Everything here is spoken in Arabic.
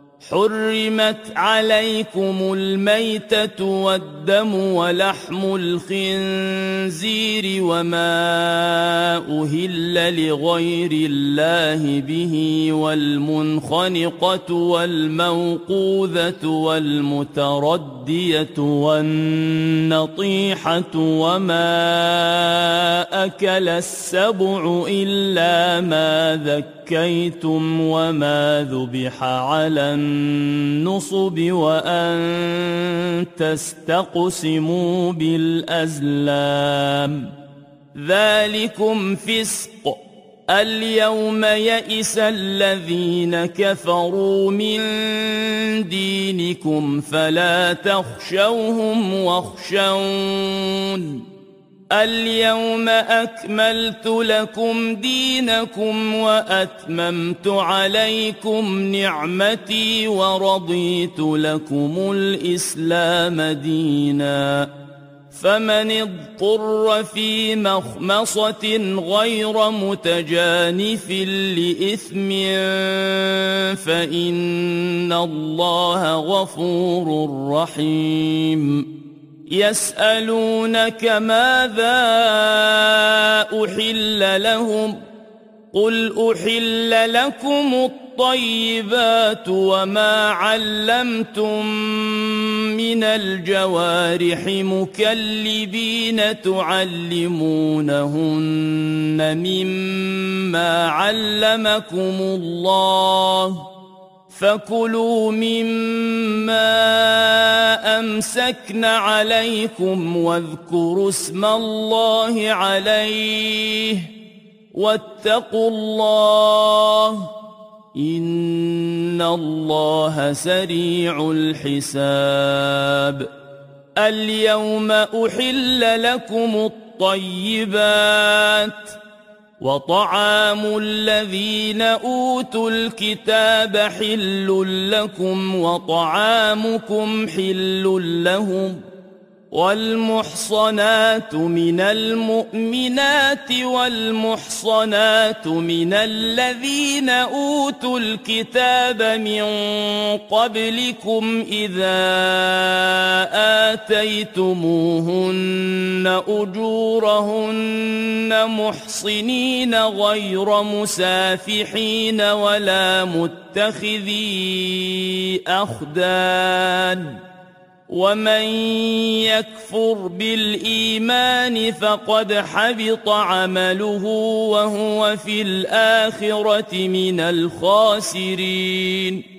حرمت عليكم الميتة والدم ولحم الخنزير وما أهل لغير الله به والمنخنقة والموقوذة والمتردية والنطيحة وما أكل السبع إلا ما ذكيتم وما ذبح على النصب وأن تستقسموا بالأزلام ذلكم فسق. اليوم يئس الذين كفروا من دينكم فلا تخشوهم واخشون. اليوم أكملت لكم دينكم وأتممت عليكم نعمتي ورضيت لكم الإسلام دينا. فمن اضطر في مخمصة غير متجانف لإثم فإن الله غفور رحيم. يسألونك ماذا أحل لهم قل أحل لكم الطيبات وما علمتم من الجوارح مكلبين تعلمونهن مما علمكم الله فكلوا مما أمسكن عليكم واذكروا اسم الله عليه واتقوا الله إن الله سريع الحساب. اليوم أحل لكم الطيبات وطعام الذين أوتوا الكتاب حل لكم وطعامكم حل لهم والمحصنات من المؤمنات والمحصنات من الذين أوتوا الكتاب من قبلكم إذا آتيتموهن أجورهن محصنين غير مسافحين ولا متخذي أخدان. ومن يكفر بالإيمان فقد حبط عمله وهو في الآخرة من الخاسرين.